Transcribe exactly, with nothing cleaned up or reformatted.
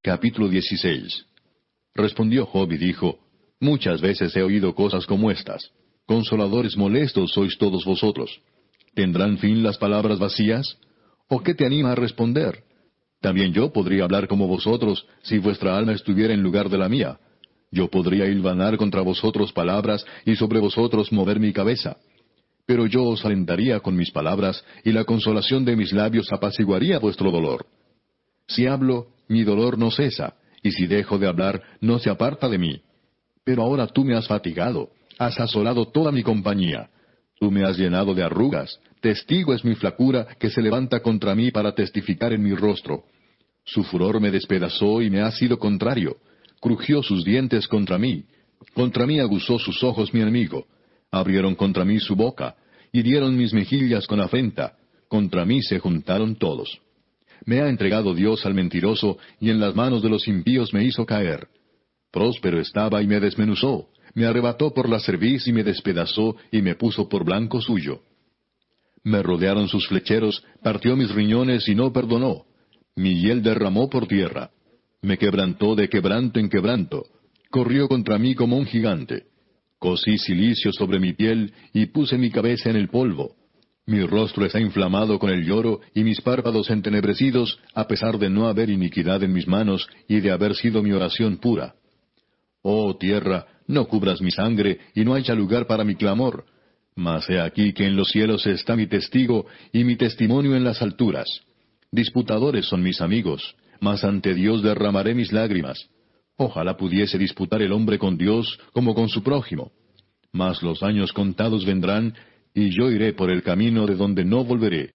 Capítulo dieciséis. Respondió Job y dijo, Muchas veces he oído cosas como estas. Consoladores molestos sois todos vosotros. ¿Tendrán fin las palabras vacías? ¿O qué te anima a responder? También yo podría hablar como vosotros, si vuestra alma estuviera en lugar de la mía. Yo podría hilvanar contra vosotros palabras, y sobre vosotros mover mi cabeza. Pero yo os alentaría con mis palabras, y la consolación de mis labios apaciguaría vuestro dolor. Si hablo, mi dolor no cesa, y si dejo de hablar, no se aparta de mí. Pero ahora tú me has fatigado, has asolado toda mi compañía. Tú me has llenado de arrugas, testigo es mi flacura que se levanta contra mí para testificar en mi rostro. Su furor me despedazó y me ha sido contrario. Crujió sus dientes contra mí. Contra mí aguzó sus ojos mi enemigo. Abrieron contra mí su boca. Hirieron mis mejillas con afrenta. Contra mí se juntaron todos. Me ha entregado Dios al mentiroso, y en las manos de los impíos me hizo caer. Próspero estaba y me desmenuzó. Me arrebató por la cerviz y me despedazó, y me puso por blanco suyo. Me rodearon sus flecheros, partió mis riñones y no perdonó. Mi hiel derramó por tierra. Me quebrantó de quebranto en quebranto. Corrió contra mí como un gigante. Cosí cilicio sobre mi piel y puse mi cabeza en el polvo. Mi rostro está inflamado con el lloro y mis párpados entenebrecidos, a pesar de no haber iniquidad en mis manos y de haber sido mi oración pura. Oh tierra, no cubras mi sangre y no haya lugar para mi clamor. Mas he aquí que en los cielos está mi testigo y mi testimonio en las alturas. Disputadores son mis amigos, mas ante Dios derramaré mis lágrimas. Ojalá pudiese disputar el hombre con Dios como con su prójimo. Mas los años contados vendrán, y yo iré por el camino de donde no volveré.